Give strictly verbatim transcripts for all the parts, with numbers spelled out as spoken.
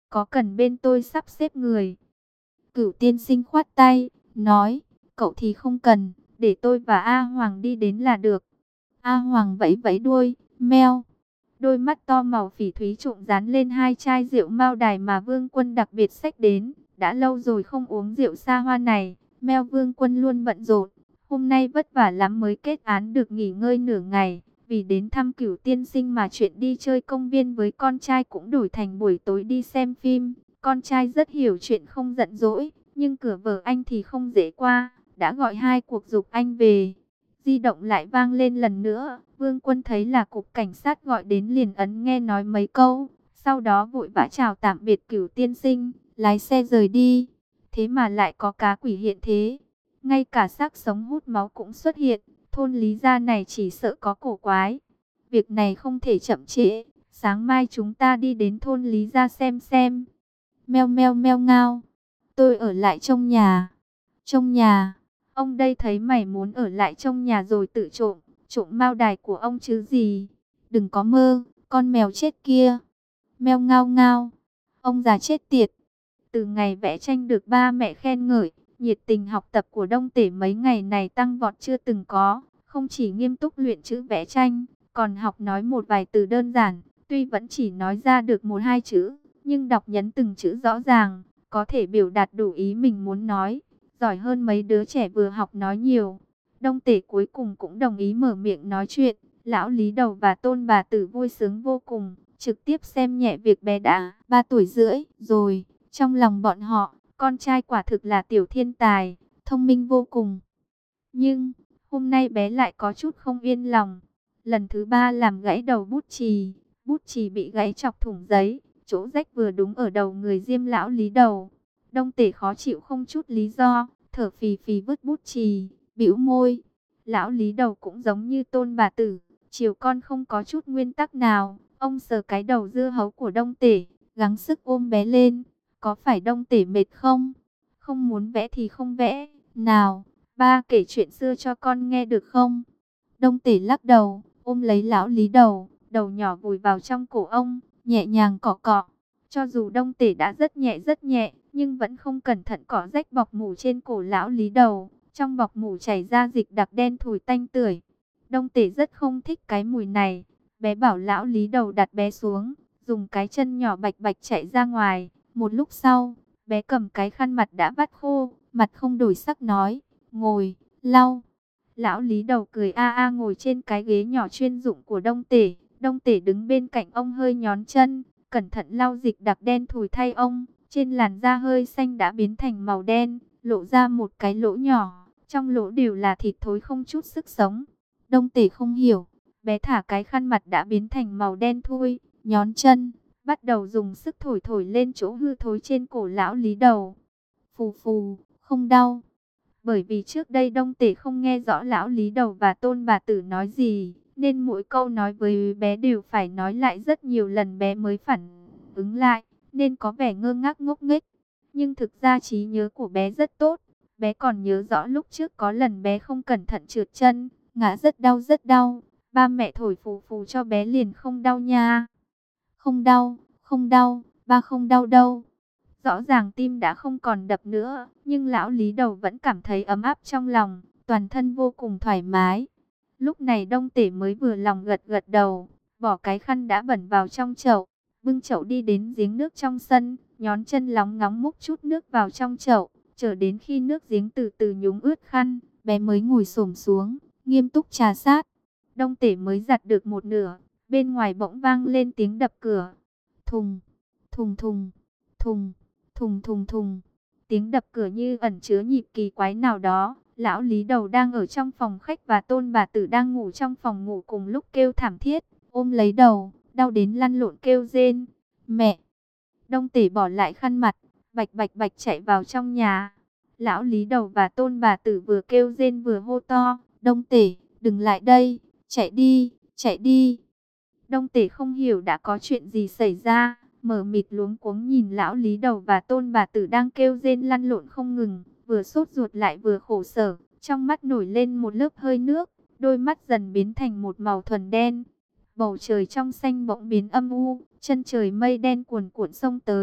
có cần bên tôi sắp xếp người? Cửu tiên sinh khoát tay, nói, cậu thì không cần, để tôi và A Hoàng đi đến là được. A Hoàng vẫy vẫy đuôi, meo. Đôi mắt to màu phỉ thúy trộm dán lên hai chai rượu Mao Đài mà Vương Quân đặc biệt xách đến. Đã lâu rồi không uống rượu xa hoa này, meo Vương Quân luôn bận rộn. Hôm nay vất vả lắm mới kết án được nghỉ ngơi nửa ngày. Vì đến thăm Cửu tiên sinh mà chuyện đi chơi công viên với con trai cũng đổi thành buổi tối đi xem phim. Con trai rất hiểu chuyện không giận dỗi, nhưng cửa vợ anh thì không dễ qua. Đã gọi hai cuộc giục anh về. Di động lại vang lên lần nữa. Vương Quân thấy là cục cảnh sát gọi đến liền ấn nghe nói mấy câu. Sau đó vội vã chào tạm biệt Cửu tiên sinh, lái xe rời đi. Thế mà lại có cá quỷ hiện thế. Ngay cả xác sống hút máu cũng xuất hiện. Thôn Lý Gia này chỉ sợ có cổ quái. Việc này không thể chậm trễ. Sáng mai chúng ta đi đến thôn Lý Gia xem xem. Meo meo meo ngao. Tôi ở lại trong nhà. Trong nhà. Ông đây thấy mày muốn ở lại trong nhà rồi tự trộm. Trộm Mao Đài của ông chứ gì. Đừng có mơ. Con mèo chết kia. Meo ngao ngao. Ông già chết tiệt. Từ ngày vẽ tranh được ba mẹ khen ngợi, nhiệt tình học tập của Đông Tể mấy ngày này tăng vọt chưa từng có. Không chỉ nghiêm túc luyện chữ vẽ tranh, còn học nói một vài từ đơn giản. Tuy vẫn chỉ nói ra được một hai chữ, nhưng đọc nhấn từng chữ rõ ràng, có thể biểu đạt đủ ý mình muốn nói. Giỏi hơn mấy đứa trẻ vừa học nói nhiều. Đông Tể cuối cùng cũng đồng ý mở miệng nói chuyện. Lão Lý Đầu và Tôn Bà Tử vui sướng vô cùng, trực tiếp xem nhẹ việc bé đã ba tuổi rưỡi rồi. Trong lòng bọn họ, con trai quả thực là tiểu thiên tài, thông minh vô cùng. Nhưng, hôm nay bé lại có chút không yên lòng. Lần thứ ba làm gãy đầu bút chì, bút chì bị gãy chọc thủng giấy, chỗ rách vừa đúng ở đầu người Diêm lão Lý Đầu. Đông Tể khó chịu không chút lý do, thở phì phì vứt bút chì, bĩu môi. Lão Lý Đầu cũng giống như Tôn Bà Tử, chiều con không có chút nguyên tắc nào. Ông sờ cái đầu dưa hấu của Đông Tể, gắng sức ôm bé lên. Có phải Đông Tể mệt không? Không muốn vẽ thì không vẽ. Nào, ba kể chuyện xưa cho con nghe được không? Đông Tể lắc đầu, ôm lấy lão Lý Đầu, đầu nhỏ vùi vào trong cổ ông, nhẹ nhàng cọ cọ. Cho dù Đông Tể đã rất nhẹ rất nhẹ, nhưng vẫn không cẩn thận cọ rách bọc mủ trên cổ lão Lý Đầu. Trong bọc mủ chảy ra dịch đặc đen thùi tanh tưởi. Đông Tể rất không thích cái mùi này. Bé bảo lão Lý Đầu đặt bé xuống, dùng cái chân nhỏ bạch bạch chạy ra ngoài. Một lúc sau, bé cầm cái khăn mặt đã vắt khô, mặt không đổi sắc nói, ngồi, lau. Lão Lý Đầu cười a a ngồi trên cái ghế nhỏ chuyên dụng của Đông Tể. Đông Tể đứng bên cạnh ông hơi nhón chân, cẩn thận lau dịch đặc đen thùi thay ông. Trên làn da hơi xanh đã biến thành màu đen, lộ ra một cái lỗ nhỏ. Trong lỗ đều là thịt thối không chút sức sống. Đông Tể không hiểu, bé thả cái khăn mặt đã biến thành màu đen thui, nhón chân, bắt đầu dùng sức thổi thổi lên chỗ hư thối trên cổ lão Lý Đầu. Phù phù, không đau. Bởi vì trước đây Đông Tể không nghe rõ lão Lý Đầu và Tôn Bà Tử nói gì, nên mỗi câu nói với bé đều phải nói lại rất nhiều lần bé mới phản ứng lại, nên có vẻ ngơ ngác ngốc nghếch. Nhưng thực ra trí nhớ của bé rất tốt. Bé còn nhớ rõ lúc trước có lần bé không cẩn thận trượt chân, ngã rất đau rất đau. Ba mẹ thổi phù phù cho bé liền không đau nha. Không đau, không đau, ba không đau đâu. Rõ ràng tim đã không còn đập nữa, nhưng lão Lý Đầu vẫn cảm thấy ấm áp trong lòng, toàn thân vô cùng thoải mái. Lúc này Đông Tể mới vừa lòng gật gật đầu, bỏ cái khăn đã bẩn vào trong chậu, bưng chậu đi đến giếng nước trong sân, nhón chân lóng ngóng múc chút nước vào trong chậu, chờ đến khi nước giếng từ từ nhúng ướt khăn, bé mới ngồi xổm xuống, nghiêm túc trà sát. Đông Tể mới giặt được một nửa, bên ngoài bỗng vang lên tiếng đập cửa. Thùng, thùng thùng, thùng, thùng thùng thùng. Tiếng đập cửa như ẩn chứa nhịp kỳ quái nào đó. Lão Lý Đầu đang ở trong phòng khách và Tôn Bà Tử đang ngủ trong phòng ngủ cùng lúc kêu thảm thiết, ôm lấy đầu, đau đến lăn lộn kêu rên. Mẹ! Đông Tể bỏ lại khăn mặt, bạch bạch bạch chạy vào trong nhà. Lão Lý Đầu và Tôn Bà Tử vừa kêu rên vừa hô to. Đông Tể, đừng lại đây, chạy đi, chạy đi. Đông Tể không hiểu đã có chuyện gì xảy ra, mở mịt luống cuống nhìn lão Lý Đầu và Tôn Bà Tử đang kêu rên lăn lộn không ngừng, vừa sốt ruột lại vừa khổ sở, trong mắt nổi lên một lớp hơi nước, đôi mắt dần biến thành một màu thuần đen. Bầu trời trong xanh bỗng biến âm u, chân trời mây đen cuồn cuộn xông tới,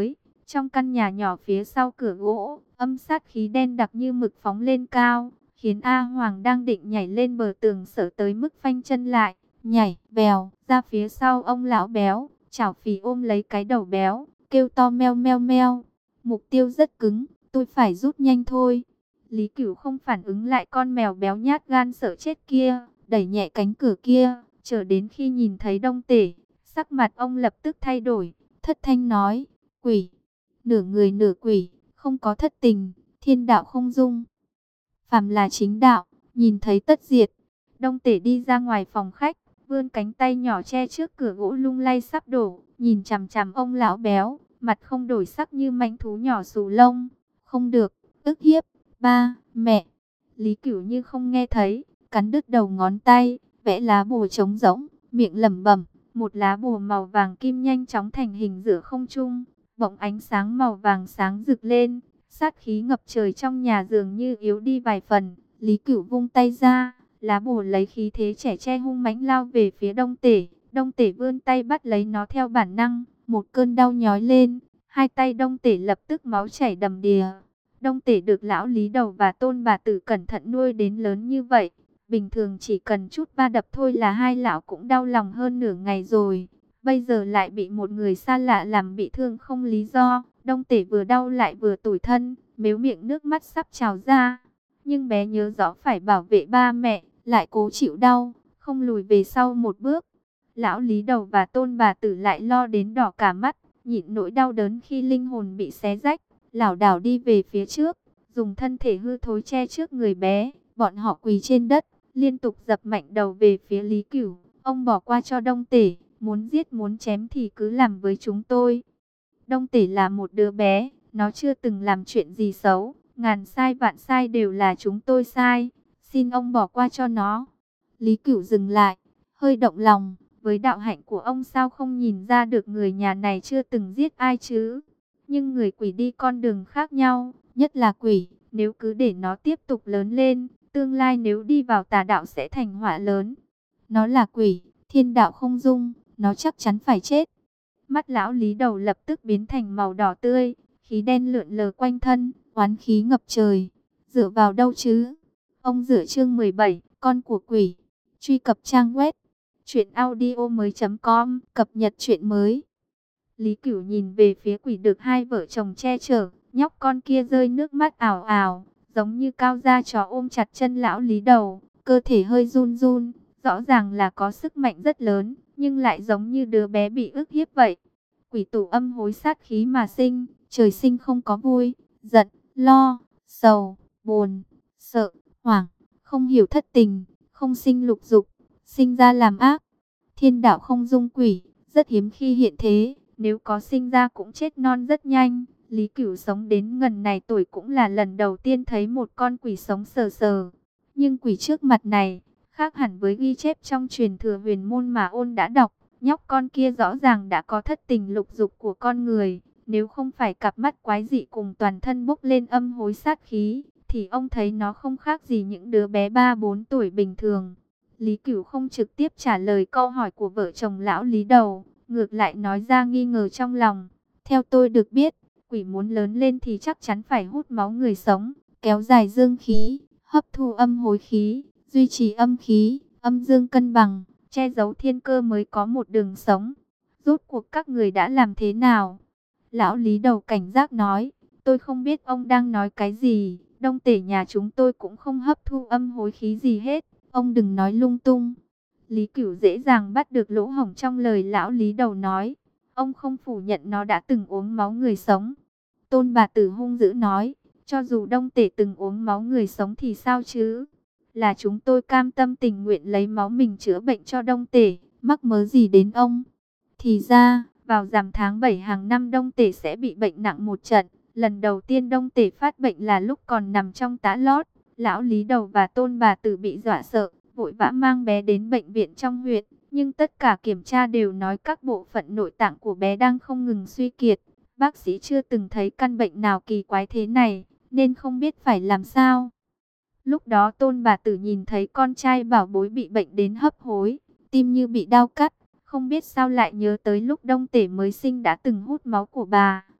Trong căn nhà nhỏ phía sau cửa gỗ, âm sát khí đen đặc như mực phóng lên cao, khiến A Hoàng đang định nhảy lên bờ tường sợ tới mức phanh chân lại, nhảy bèo ra phía sau ông lão béo, chảo phì ôm lấy cái đầu béo, kêu to meo meo meo. Mục tiêu rất cứng, tôi phải rút nhanh thôi. Lý Cửu không phản ứng lại con mèo béo nhát gan sợ chết kia, đẩy nhẹ cánh cửa kia, chờ đến khi nhìn thấy Đông Tể, sắc mặt ông lập tức thay đổi, thất thanh nói, quỷ, nửa người nửa quỷ, không có thất tình, thiên đạo không dung. Phàm là chính đạo, nhìn thấy tất diệt. Đông Tể đi ra ngoài phòng khách, vươn cánh tay nhỏ che trước cửa gỗ lung lay sắp đổ, nhìn chằm chằm ông lão béo, mặt không đổi sắc như mãnh thú nhỏ xù lông. Không được, ức hiếp, ba, mẹ. Lý Cửu như không nghe thấy, cắn đứt đầu ngón tay, vẽ lá bùa trống rỗng, miệng lẩm bẩm, một lá bùa màu vàng kim nhanh chóng thành hình giữa không trung, bỗng ánh sáng màu vàng sáng rực lên, sát khí ngập trời trong nhà dường như yếu đi vài phần. Lý Cửu vung tay ra, lá bùa lấy khí thế trẻ tre hung mãnh lao về phía Đông Tể. Đông Tể vươn tay bắt lấy nó theo bản năng, một cơn đau nhói lên, hai tay Đông Tể lập tức máu chảy đầm đìa. Đông Tể được lão Lý Đầu và Tôn Bà Tử cẩn thận nuôi đến lớn như vậy, bình thường chỉ cần chút va đập thôi là hai lão cũng đau lòng hơn nửa ngày rồi. Bây giờ lại bị một người xa lạ làm bị thương không lý do. Đông Tể vừa đau lại vừa tủi thân, mếu miệng nước mắt sắp trào ra. Nhưng bé nhớ rõ phải bảo vệ ba mẹ, lại cố chịu đau, không lùi về sau một bước. Lão Lý Đầu và Tôn Bà Tử lại lo đến đỏ cả mắt, nhịn nỗi đau đớn khi linh hồn bị xé rách, lảo đảo đi về phía trước, dùng thân thể hư thối che trước người bé. Bọn họ quỳ trên đất, liên tục dập mạnh đầu về phía Lý Cửu. Ông bỏ qua cho Đông Tể, muốn giết muốn chém thì cứ làm với chúng tôi. Đông Tể là một đứa bé, nó chưa từng làm chuyện gì xấu, ngàn sai vạn sai đều là chúng tôi sai, xin ông bỏ qua cho nó. Lý Cửu dừng lại, hơi động lòng, với đạo hạnh của ông sao không nhìn ra được người nhà này chưa từng giết ai chứ. Nhưng người quỷ đi con đường khác nhau, nhất là quỷ, nếu cứ để nó tiếp tục lớn lên, tương lai nếu đi vào tà đạo sẽ thành họa lớn. Nó là quỷ, thiên đạo không dung, nó chắc chắn phải chết. Mắt lão Lý Đầu lập tức biến thành màu đỏ tươi, khí đen lượn lờ quanh thân, oán khí ngập trời. Dựa vào đâu chứ? Ông dựa chương mười bảy, con của quỷ. Truy cập trang web truyện audio mới chấm com, cập nhật truyện mới. Lý Cửu nhìn về phía quỷ được hai vợ chồng che chở, nhóc con kia rơi nước mắt ảo ảo, giống như cao da chó ôm chặt chân lão Lý Đầu, cơ thể hơi run run, rõ ràng là có sức mạnh rất lớn, nhưng lại giống như đứa bé bị ức hiếp vậy. Quỷ tụ âm hối sát khí mà sinh, trời sinh không có vui, giận, lo, sầu, buồn, sợ, hoảng, không hiểu thất tình, không sinh lục dục, sinh ra làm ác. Thiên đạo không dung quỷ, rất hiếm khi hiện thế, nếu có sinh ra cũng chết non rất nhanh. Lý Cửu sống đến ngần này tuổi cũng là lần đầu tiên thấy một con quỷ sống sờ sờ. Nhưng quỷ trước mặt này, khác hẳn với ghi chép trong truyền thừa huyền môn mà ôn đã đọc. Nhóc con kia rõ ràng đã có thất tình lục dục của con người. Nếu không phải cặp mắt quái dị cùng toàn thân bốc lên âm hối sát khí, thì ông thấy nó không khác gì những đứa bé ba bốn tuổi bình thường. Lý Cửu không trực tiếp trả lời câu hỏi của vợ chồng lão Lý Đầu, ngược lại nói ra nghi ngờ trong lòng. Theo tôi được biết, quỷ muốn lớn lên thì chắc chắn phải hút máu người sống, kéo dài dương khí, hấp thu âm hối khí, duy trì âm khí, âm dương cân bằng, che giấu thiên cơ mới có một đường sống. Rốt cuộc các người đã làm thế nào? Lão Lý Đầu cảnh giác nói, tôi không biết ông đang nói cái gì, Đông Tể nhà chúng tôi cũng không hấp thu âm hối khí gì hết, ông đừng nói lung tung. Lý Cửu dễ dàng bắt được lỗ hổng trong lời lão Lý Đầu nói, ông không phủ nhận nó đã từng uống máu người sống. Tôn Bà Tử hung dữ nói, cho dù Đông Tể từng uống máu người sống thì sao chứ? Là chúng tôi cam tâm tình nguyện lấy máu mình chữa bệnh cho Đông Tể, mắc mớ gì đến ông? Thì ra, vào rằm tháng bảy hàng năm Đông Tể sẽ bị bệnh nặng một trận. Lần đầu tiên Đông Tể phát bệnh là lúc còn nằm trong tã lót. Lão Lý Đầu và Tôn Bà Tử bị dọa sợ, vội vã mang bé đến bệnh viện trong huyện. Nhưng tất cả kiểm tra đều nói các bộ phận nội tạng của bé đang không ngừng suy kiệt. Bác sĩ chưa từng thấy căn bệnh nào kỳ quái thế này, nên không biết phải làm sao. Lúc đó Tôn Bà Tử nhìn thấy con trai bảo bối bị bệnh đến hấp hối, tim như bị đau cắt. Không biết sao lại nhớ tới lúc Đông Tể mới sinh đã từng hút máu của bà,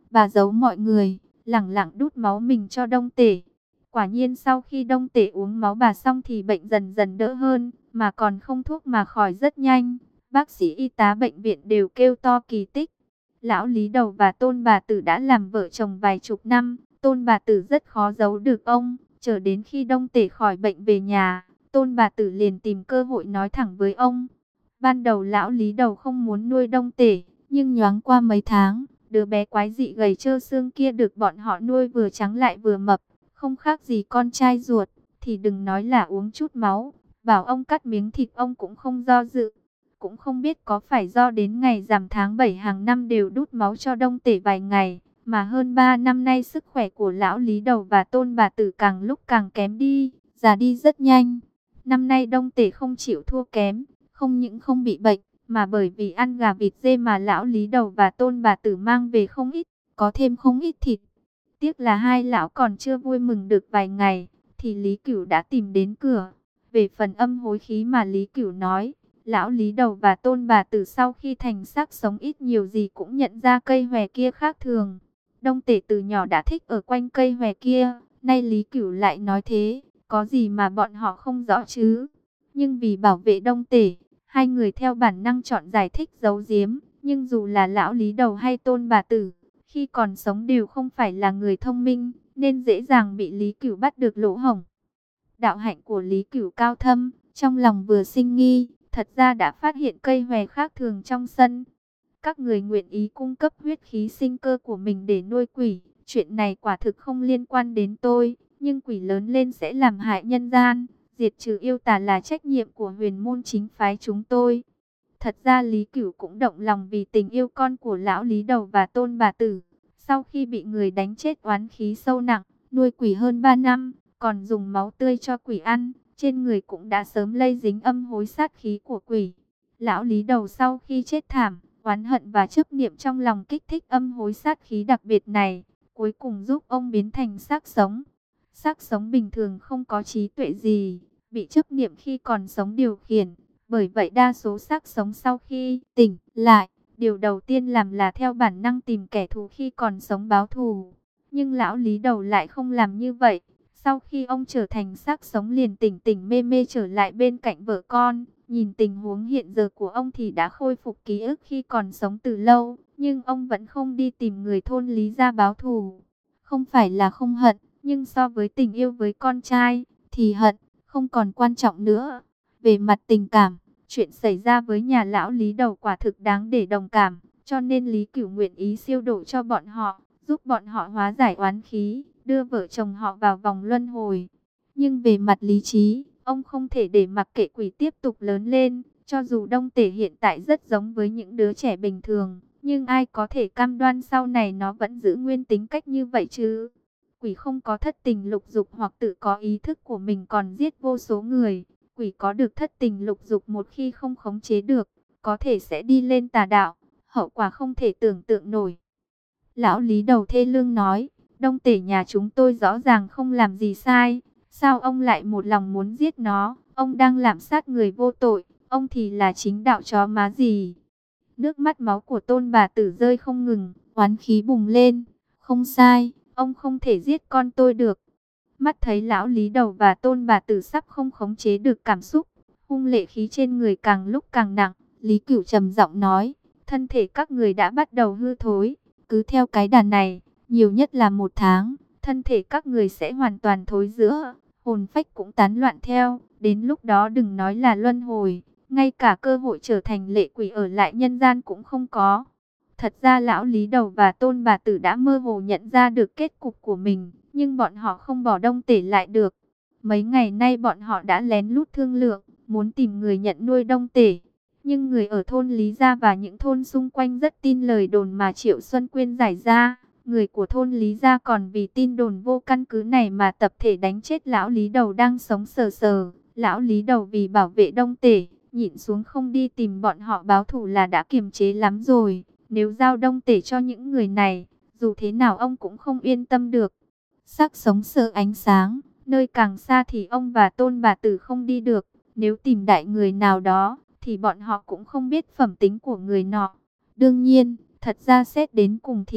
bà giấu mọi người, lẳng lặng đút máu mình cho Đông Tể. Quả nhiên sau khi Đông Tể uống máu bà xong thì bệnh dần dần đỡ hơn, mà còn không thuốc mà khỏi rất nhanh. Bác sĩ y tá bệnh viện đều kêu to kỳ tích. Lão Lý Đầu và Tôn Bà Tử đã làm vợ chồng vài chục năm, Tôn Bà Tử rất khó giấu được ông. Chờ đến khi Đông Tể khỏi bệnh về nhà, Tôn Bà Tử liền tìm cơ hội nói thẳng với ông. Ban đầu lão Lý Đầu không muốn nuôi Đông Tể, nhưng nhoáng qua mấy tháng, đứa bé quái dị gầy trơ xương kia được bọn họ nuôi vừa trắng lại vừa mập, không khác gì con trai ruột, thì đừng nói là uống chút máu, bảo ông cắt miếng thịt ông cũng không do dự. Cũng không biết có phải do đến ngày rằm tháng bảy hàng năm đều đút máu cho Đông Tể vài ngày, mà hơn ba năm nay sức khỏe của lão Lý Đầu và Tôn Bà Tử càng lúc càng kém đi, già đi rất nhanh. Năm nay Đông Tể không chịu thua kém, không những không bị bệnh, mà bởi vì ăn gà vịt dê mà lão Lý Đầu và Tôn Bà Tử mang về không ít, có thêm không ít thịt. Tiếc là hai lão còn chưa vui mừng được vài ngày, thì Lý Cửu đã tìm đến cửa. Về phần âm hối khí mà Lý Cửu nói, lão Lý Đầu và Tôn Bà Tử sau khi thành xác sống ít nhiều gì cũng nhận ra cây hòe kia khác thường. Đông Tể từ nhỏ đã thích ở quanh cây hòe kia, nay Lý Cửu lại nói thế, có gì mà bọn họ không rõ chứ. Nhưng vì bảo vệ Đông Tể, hai người theo bản năng chọn giải thích giấu giếm. Nhưng dù là lão Lý Đầu hay Tôn Bà Tử, khi còn sống đều không phải là người thông minh, nên dễ dàng bị Lý Cửu bắt được lỗ hổng. Đạo hạnh của Lý Cửu cao thâm, trong lòng vừa sinh nghi, thật ra đã phát hiện cây hòe khác thường trong sân. Các người nguyện ý cung cấp huyết khí sinh cơ của mình để nuôi quỷ, chuyện này quả thực không liên quan đến tôi, nhưng quỷ lớn lên sẽ làm hại nhân gian, diệt trừ yêu tà là trách nhiệm của huyền môn chính phái chúng tôi. Thật ra Lý Cửu cũng động lòng vì tình yêu con của lão Lý Đầu và Tôn Bà Tử. Sau khi bị người đánh chết oán khí sâu nặng, nuôi quỷ hơn ba năm, còn dùng máu tươi cho quỷ ăn, trên người cũng đã sớm lây dính âm hối sát khí của quỷ. Lão Lý Đầu sau khi chết thảm, oán hận và chấp niệm trong lòng kích thích âm hối sát khí đặc biệt này, cuối cùng giúp ông biến thành xác sống. Xác sống bình thường không có trí tuệ gì, bị chấp niệm khi còn sống điều khiển. Bởi vậy đa số xác sống sau khi tỉnh lại, điều đầu tiên làm là theo bản năng tìm kẻ thù khi còn sống báo thù. Nhưng lão Lý Đầu lại không làm như vậy. Sau khi ông trở thành xác sống liền tỉnh tỉnh mê mê trở lại bên cạnh vợ con. Nhìn tình huống hiện giờ của ông thì đã khôi phục ký ức khi còn sống từ lâu. Nhưng ông vẫn không đi tìm người thôn Lý ra báo thù. Không phải là không hận, nhưng so với tình yêu với con trai, thì hận không còn quan trọng nữa. Về mặt tình cảm, chuyện xảy ra với nhà lão Lý Đầu quả thực đáng để đồng cảm, cho nên Lý Cửu nguyện ý siêu độ cho bọn họ, giúp bọn họ hóa giải oán khí, đưa vợ chồng họ vào vòng luân hồi. Nhưng về mặt lý trí, ông không thể để mặc kệ quỷ tiếp tục lớn lên, cho dù Đông Tể hiện tại rất giống với những đứa trẻ bình thường, nhưng ai có thể cam đoan sau này nó vẫn giữ nguyên tính cách như vậy chứ? Quỷ không có thất tình lục dục hoặc tự có ý thức của mình còn giết vô số người. Quỷ có được thất tình lục dục một khi không khống chế được, có thể sẽ đi lên tà đạo, hậu quả không thể tưởng tượng nổi. Lão Lý Đầu thê lương nói, Đông Tể nhà chúng tôi rõ ràng không làm gì sai, sao ông lại một lòng muốn giết nó, ông đang lạm sát người vô tội, ông thì là chính đạo chó má gì. Nước mắt máu của Tôn Bà Tử rơi không ngừng, oán khí bùng lên, không sai, ông không thể giết con tôi được. Mắt thấy lão Lý Đầu và Tôn Bà Tử sắp không khống chế được cảm xúc, hung lệ khí trên người càng lúc càng nặng, Lý Cửu trầm giọng nói, thân thể các người đã bắt đầu hư thối, cứ theo cái đà này, nhiều nhất là một tháng, thân thể các người sẽ hoàn toàn thối rữa, hồn phách cũng tán loạn theo, đến lúc đó đừng nói là luân hồi, ngay cả cơ hội trở thành lệ quỷ ở lại nhân gian cũng không có. Thật ra lão Lý Đầu và Tôn Bà Tử đã mơ hồ nhận ra được kết cục của mình, nhưng bọn họ không bỏ Đông Tể lại được. Mấy ngày nay bọn họ đã lén lút thương lượng, muốn tìm người nhận nuôi Đông Tể. Nhưng người ở thôn Lý Gia và những thôn xung quanh rất tin lời đồn mà Triệu Xuân Quyên giải ra. Người của thôn Lý Gia còn vì tin đồn vô căn cứ này mà tập thể đánh chết lão Lý Đầu đang sống sờ sờ. Lão Lý Đầu vì bảo vệ Đông Tể, nhịn xuống không đi tìm bọn họ báo thù là đã kiềm chế lắm rồi. Nếu giao Đông Tể cho những người này, dù thế nào ông cũng không yên tâm được. Sắc sống sợ ánh sáng, nơi càng xa thì ông và Tôn Bà Tử không đi được. Nếu tìm đại người nào đó, thì bọn họ cũng không biết phẩm tính của người nọ. Đương nhiên, thật ra xét đến cùng thì,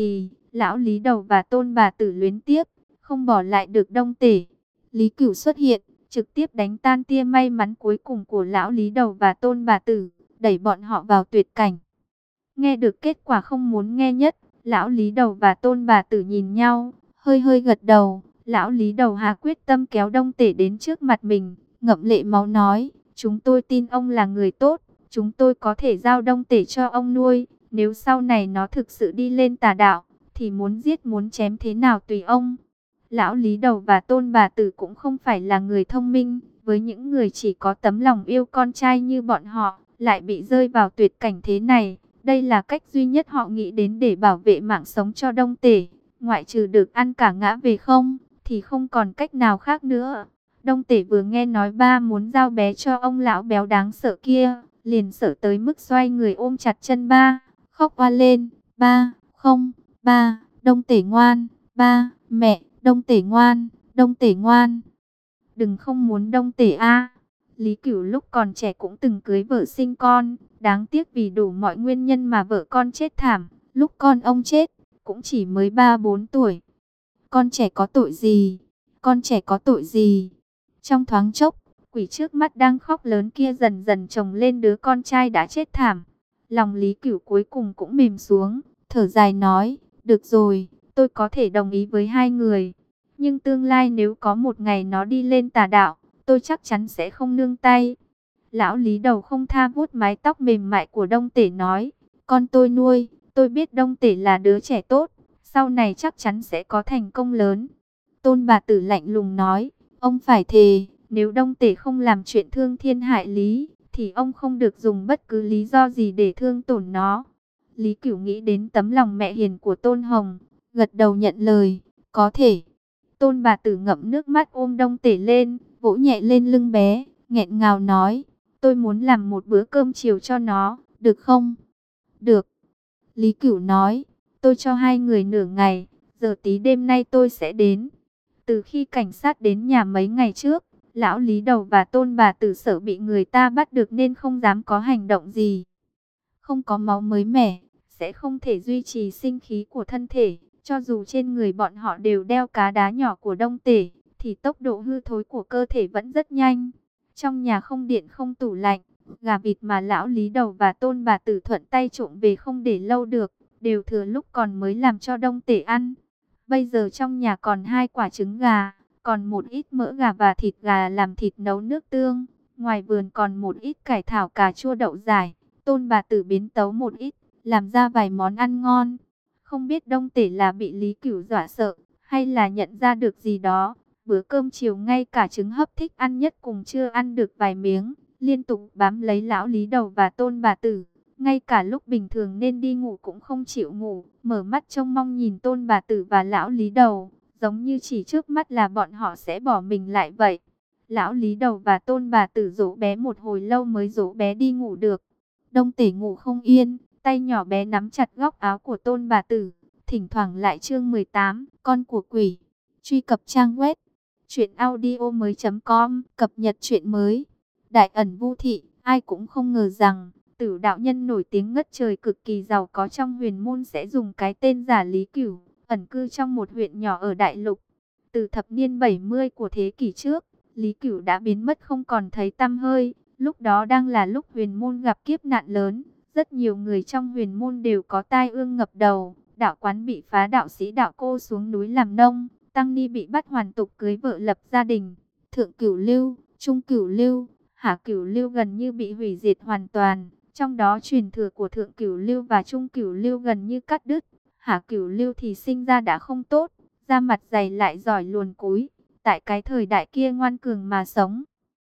Lão Lý Đầu và Tôn Bà Tử luyến tiếc, không bỏ lại được Đông Tể. Lý Cửu xuất hiện, trực tiếp đánh tan tia may mắn cuối cùng của Lão Lý Đầu và Tôn Bà Tử, đẩy bọn họ vào tuyệt cảnh. Nghe được kết quả không muốn nghe nhất, Lão Lý Đầu và Tôn Bà Tử nhìn nhau, hơi hơi gật đầu. Lão Lý Đầu hà quyết tâm kéo Đông Tể đến trước mặt mình, ngậm lệ máu nói, chúng tôi tin ông là người tốt, chúng tôi có thể giao Đông Tể cho ông nuôi. Nếu sau này nó thực sự đi lên tà đạo, thì muốn giết muốn chém thế nào tùy ông. Lão Lý Đầu và Tôn Bà Tử cũng không phải là người thông minh, với những người chỉ có tấm lòng yêu con trai như bọn họ, lại bị rơi vào tuyệt cảnh thế này. Đây là cách duy nhất họ nghĩ đến để bảo vệ mạng sống cho Đông Tể. Ngoại trừ được ăn cả ngã về không, thì không còn cách nào khác nữa. Đông Tể vừa nghe nói ba muốn giao bé cho ông lão béo đáng sợ kia, liền sợ tới mức xoay người ôm chặt chân ba, khóc oa lên, ba, không, ba, Đông Tể ngoan, ba, mẹ, Đông Tể ngoan, Đông Tể ngoan. Đừng không muốn Đông Tể a. Lý Cửu lúc còn trẻ cũng từng cưới vợ sinh con, đáng tiếc vì đủ mọi nguyên nhân mà vợ con chết thảm, lúc con ông chết, cũng chỉ mới ba bốn tuổi. Con trẻ có tội gì? Con trẻ có tội gì? Trong thoáng chốc, quỷ trước mắt đang khóc lớn kia dần dần chồng lên đứa con trai đã chết thảm. Lòng Lý Cửu cuối cùng cũng mềm xuống, thở dài nói, được rồi, tôi có thể đồng ý với hai người. Nhưng tương lai nếu có một ngày nó đi lên tà đạo, tôi chắc chắn sẽ không nương tay. Lão Lý Đầu không tha vuốt mái tóc mềm mại của Đông Tể nói, con tôi nuôi, tôi biết Đông Tể là đứa trẻ tốt, sau này chắc chắn sẽ có thành công lớn. Tôn Bà Tử lạnh lùng nói, ông phải thề, nếu Đông Tể không làm chuyện thương thiên hại lý, thì ông không được dùng bất cứ lý do gì để thương tổn nó. Lý Cửu nghĩ đến tấm lòng mẹ hiền của Tôn Hồng, gật đầu nhận lời, có thể. Tôn Bà Tử ngậm nước mắt ôm Đông Tể lên, vỗ nhẹ lên lưng bé, nghẹn ngào nói, tôi muốn làm một bữa cơm chiều cho nó, được không? Được. Lý Cửu nói, tôi cho hai người nửa ngày, giờ tí đêm nay tôi sẽ đến. Từ khi cảnh sát đến nhà mấy ngày trước, Lão Lý Đầu và Tôn Bà Tử sợ bị người ta bắt được nên không dám có hành động gì. Không có máu mới mẻ, sẽ không thể duy trì sinh khí của thân thể. Cho dù trên người bọn họ đều đeo cá đá nhỏ của Đông Tể, thì tốc độ hư thối của cơ thể vẫn rất nhanh. Trong nhà không điện không tủ lạnh, gà vịt mà Lão Lý Đầu và Tôn Bà Tử thuận tay trộm về không để lâu được, đều thừa lúc còn mới làm cho Đông Tể ăn. Bây giờ trong nhà còn hai quả trứng gà, còn một ít mỡ gà và thịt gà làm thịt nấu nước tương. Ngoài vườn còn một ít cải thảo cà chua đậu rải, Tôn Bà Tử biến tấu một ít, làm ra vài món ăn ngon. Không biết Đông Tể là bị Lý Cửu dọa sợ, hay là nhận ra được gì đó. Bữa cơm chiều ngay cả trứng hấp thích ăn nhất cùng chưa ăn được vài miếng, liên tục bám lấy Lão Lý Đầu và Tôn Bà Tử. Ngay cả lúc bình thường nên đi ngủ cũng không chịu ngủ, mở mắt trông mong nhìn Tôn Bà Tử và Lão Lý Đầu, giống như chỉ trước mắt là bọn họ sẽ bỏ mình lại vậy. Lão Lý Đầu và Tôn Bà Tử dỗ bé một hồi lâu mới dỗ bé đi ngủ được. Đông Tể ngủ không yên, tay nhỏ bé nắm chặt góc áo của Tôn Bà Tử, thỉnh thoảng lại chương mười tám, con của quỷ. Truy cập trang web truyện audio mới chấm com, cập nhật truyện mới. Đại ẩn Vu Thị, ai cũng không ngờ rằng Tử đạo nhân nổi tiếng ngất trời cực kỳ giàu có trong huyền môn sẽ dùng cái tên giả Lý Cửu, ẩn cư trong một huyện nhỏ ở Đại Lục. Từ thập niên bảy mươi của thế kỷ trước, Lý Cửu đã biến mất không còn thấy tăm hơi. Lúc đó đang là lúc huyền môn gặp kiếp nạn lớn, rất nhiều người trong huyền môn đều có tai ương ngập đầu. Đạo quán bị phá, đạo sĩ đạo cô xuống núi làm nông, tăng ni bị bắt hoàn tục cưới vợ lập gia đình. Thượng Cửu Lưu, Trung Cửu Lưu, Hạ Cửu Lưu gần như bị hủy diệt hoàn toàn. Trong đó truyền thừa của Thượng Cửu Lưu và Trung Cửu Lưu gần như cắt đứt. Hạ Cửu Lưu thì sinh ra đã không tốt, da mặt dày lại giỏi luồn cúi. Tại cái thời đại kia ngoan cường mà sống.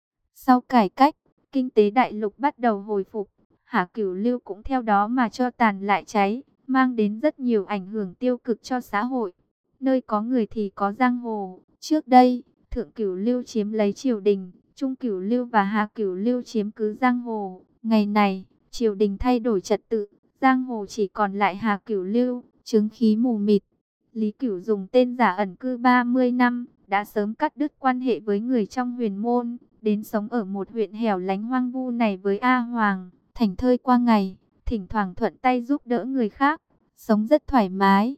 Sau cải cách, kinh tế Đại Lục bắt đầu hồi phục. Hạ Cửu Lưu cũng theo đó mà cho tàn lại cháy, mang đến rất nhiều ảnh hưởng tiêu cực cho xã hội. Nơi có người thì có giang hồ. Trước đây, Thượng Cửu Lưu chiếm lấy triều đình, Trung Cửu Lưu và Hạ Cửu Lưu chiếm cứ giang hồ. Ngày này, triều đình thay đổi trật tự, giang hồ chỉ còn lại Hạ Cửu Lưu, chứng khí mù mịt. Lý Cửu dùng tên giả ẩn cư ba mươi năm, đã sớm cắt đứt quan hệ với người trong huyền môn, đến sống ở một huyện hẻo lánh hoang vu này với A Hoàng, thảnh thơi qua ngày, thỉnh thoảng thuận tay giúp đỡ người khác, sống rất thoải mái.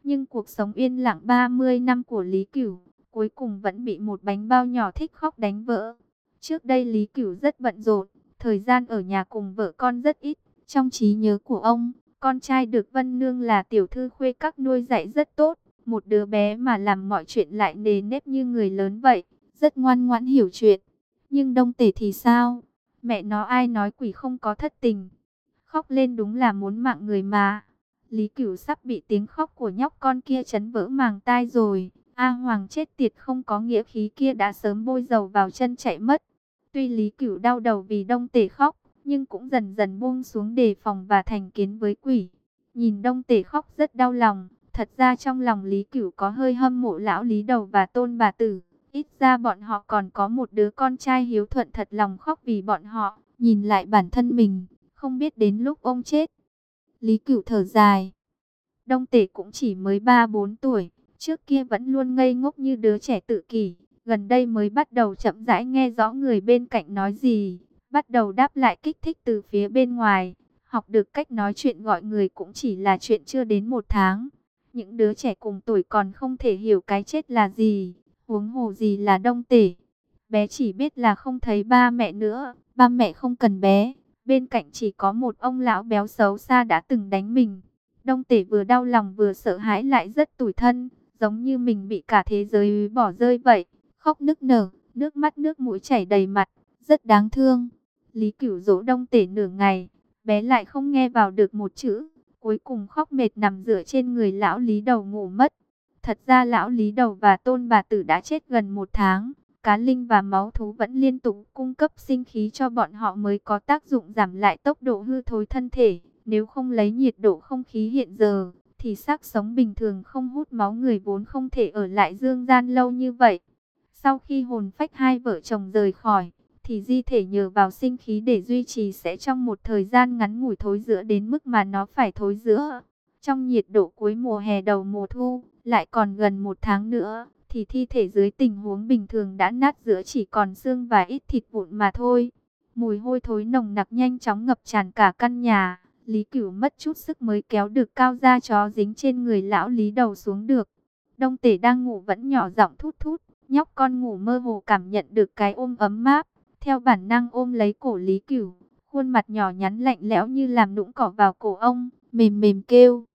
Nhưng cuộc sống yên lặng ba mươi năm của Lý Cửu, cuối cùng vẫn bị một bánh bao nhỏ thích khóc đánh vỡ. Trước đây Lý Cửu rất bận rộn, thời gian ở nhà cùng vợ con rất ít. Trong trí nhớ của ông, con trai được Vân Nương là tiểu thư khuê các nuôi dạy rất tốt. Một đứa bé mà làm mọi chuyện lại nề nếp như người lớn vậy, rất ngoan ngoãn hiểu chuyện. Nhưng Đông Tể thì sao? Mẹ nó ai nói quỷ không có thất tình. Khóc lên đúng là muốn mạng người mà. Lý Cửu sắp bị tiếng khóc của nhóc con kia chấn vỡ màng tai rồi. A Hoàng chết tiệt không có nghĩa khí kia đã sớm bôi dầu vào chân chạy mất. Tuy Lý Cửu đau đầu vì Đông Tể khóc, nhưng cũng dần dần buông xuống đề phòng và thành kiến với quỷ. Nhìn Đông Tể khóc rất đau lòng. Thật ra trong lòng Lý Cửu có hơi hâm mộ lão Lý Đầu và Tôn bà Tử. Ít ra bọn họ còn có một đứa con trai hiếu thuận thật lòng khóc vì bọn họ. Nhìn lại bản thân mình, không biết đến lúc ông chết. Lý Cửu thở dài. Đông Tể cũng chỉ mới ba bốn tuổi. Trước kia vẫn luôn ngây ngốc như đứa trẻ tự kỷ. Gần đây mới bắt đầu chậm rãi nghe rõ người bên cạnh nói gì. Bắt đầu đáp lại kích thích từ phía bên ngoài. Học được cách nói chuyện gọi người cũng chỉ là chuyện chưa đến một tháng. Những đứa trẻ cùng tuổi còn không thể hiểu cái chết là gì. Huống hồ gì là Đông Tể. Bé chỉ biết là không thấy ba mẹ nữa. Ba mẹ không cần bé. Bên cạnh chỉ có một ông lão béo xấu xa đã từng đánh mình. Đông Tể vừa đau lòng vừa sợ hãi lại rất tủi thân. Giống như mình bị cả thế giới bỏ rơi vậy. Khóc nức nở, nước mắt nước mũi chảy đầy mặt. Rất đáng thương. Lý Cửu dỗ Đông Tể nửa ngày. Bé lại không nghe vào được một chữ. Cuối cùng khóc mệt nằm dựa trên người lão Lý Đầu ngủ mất. Thật ra lão Lý Đầu và Tôn bà Tử đã chết gần một tháng. Cá linh và máu thú vẫn liên tục cung cấp sinh khí cho bọn họ mới có tác dụng giảm lại tốc độ hư thối thân thể. Nếu không lấy nhiệt độ không khí hiện giờ, thì xác sống bình thường không hút máu người vốn không thể ở lại dương gian lâu như vậy. Sau khi hồn phách hai vợ chồng rời khỏi, thì di thể nhờ vào sinh khí để duy trì sẽ trong một thời gian ngắn ngủi thối rữa đến mức mà nó phải thối rữa. Trong nhiệt độ cuối mùa hè đầu mùa thu, lại còn gần một tháng nữa, thì thi thể dưới tình huống bình thường đã nát giữa chỉ còn xương và ít thịt vụn mà thôi. Mùi hôi thối nồng nặc nhanh chóng ngập tràn cả căn nhà. Lý Cửu mất chút sức mới kéo được cao da chó dính trên người lão Lý Đầu xuống được. Đông Tể đang ngủ vẫn nhỏ giọng thút thút. Nhóc con ngủ mơ hồ cảm nhận được cái ôm ấm áp. Theo bản năng ôm lấy cổ Lý Cửu. Khuôn mặt nhỏ nhắn lạnh lẽo như làm nũng cỏ vào cổ ông. Mềm mềm kêu.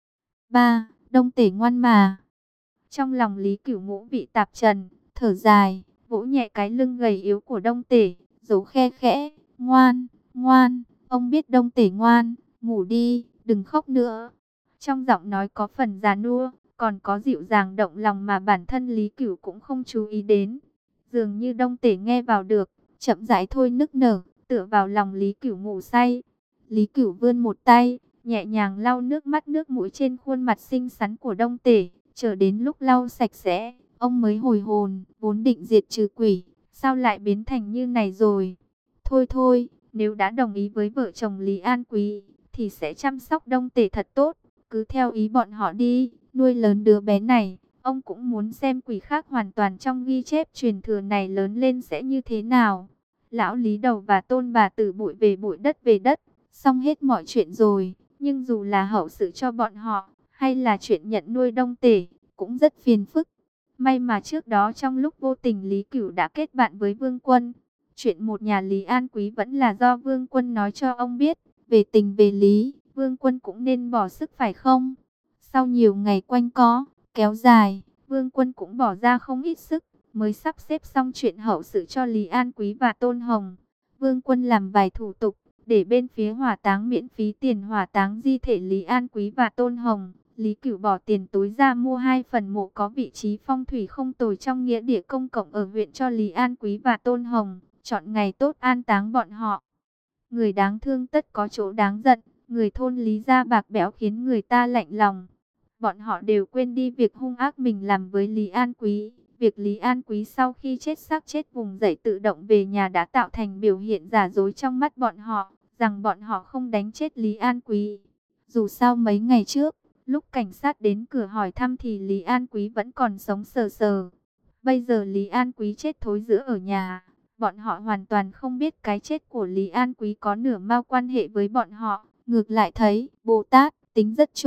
Ba, Đông Tể ngoan mà. Trong lòng Lý Cửu ngũ vị tạp trần. Thở dài, vỗ nhẹ cái lưng gầy yếu của Đông Tể. Dấu khe khẽ. Ngoan, ngoan. Ông biết Đông Tể ngoan. Ngủ đi, đừng khóc nữa. Trong giọng nói có phần già nua, còn có dịu dàng động lòng mà bản thân Lý Cửu cũng không chú ý đến. Dường như Đông Tể nghe vào được, chậm rãi thôi nức nở, tựa vào lòng Lý Cửu ngủ say. Lý Cửu vươn một tay, nhẹ nhàng lau nước mắt nước mũi trên khuôn mặt xinh xắn của Đông Tể. Chờ đến lúc lau sạch sẽ, ông mới hồi hồn, vốn định diệt trừ quỷ, sao lại biến thành như này rồi. Thôi thôi, nếu đã đồng ý với vợ chồng Lý An Quý, thì sẽ chăm sóc Đông Tể thật tốt. Cứ theo ý bọn họ đi, nuôi lớn đứa bé này. Ông cũng muốn xem quỷ khác hoàn toàn trong ghi chép truyền thừa này lớn lên sẽ như thế nào. Lão Lý Đầu và Tôn bà Tử bụi về bụi đất về đất, xong hết mọi chuyện rồi. Nhưng dù là hậu sự cho bọn họ, hay là chuyện nhận nuôi Đông Tể, cũng rất phiền phức. May mà trước đó trong lúc vô tình Lý Cửu đã kết bạn với Vương Quân. Chuyện một nhà Lý An Quý vẫn là do Vương Quân nói cho ông biết. Về tình về lý, Vương Quân cũng nên bỏ sức phải không? Sau nhiều ngày quanh co, kéo dài, Vương Quân cũng bỏ ra không ít sức, mới sắp xếp xong chuyện hậu sự cho Lý An Quý và Tôn Hồng. Vương Quân làm vài thủ tục, để bên phía hỏa táng miễn phí tiền hỏa táng di thể Lý An Quý và Tôn Hồng. Lý Cửu bỏ tiền túi ra mua hai phần mộ có vị trí phong thủy không tồi trong nghĩa địa công cộng ở huyện cho Lý An Quý và Tôn Hồng, chọn ngày tốt an táng bọn họ. Người đáng thương tất có chỗ đáng giận, người thôn Lý gia bạc bẽo khiến người ta lạnh lòng. Bọn họ đều quên đi việc hung ác mình làm với Lý An Quý. Việc Lý An Quý sau khi chết xác chết vùng dậy tự động về nhà đã tạo thành biểu hiện giả dối trong mắt bọn họ, rằng bọn họ không đánh chết Lý An Quý. Dù sao mấy ngày trước, lúc cảnh sát đến cửa hỏi thăm thì Lý An Quý vẫn còn sống sờ sờ. Bây giờ Lý An Quý chết thối rữa ở nhà. Bọn họ hoàn toàn không biết cái chết của Lý An Quý có nửa mao quan hệ với bọn họ. Ngược lại thấy Bồ Tát tính rất chuẩn.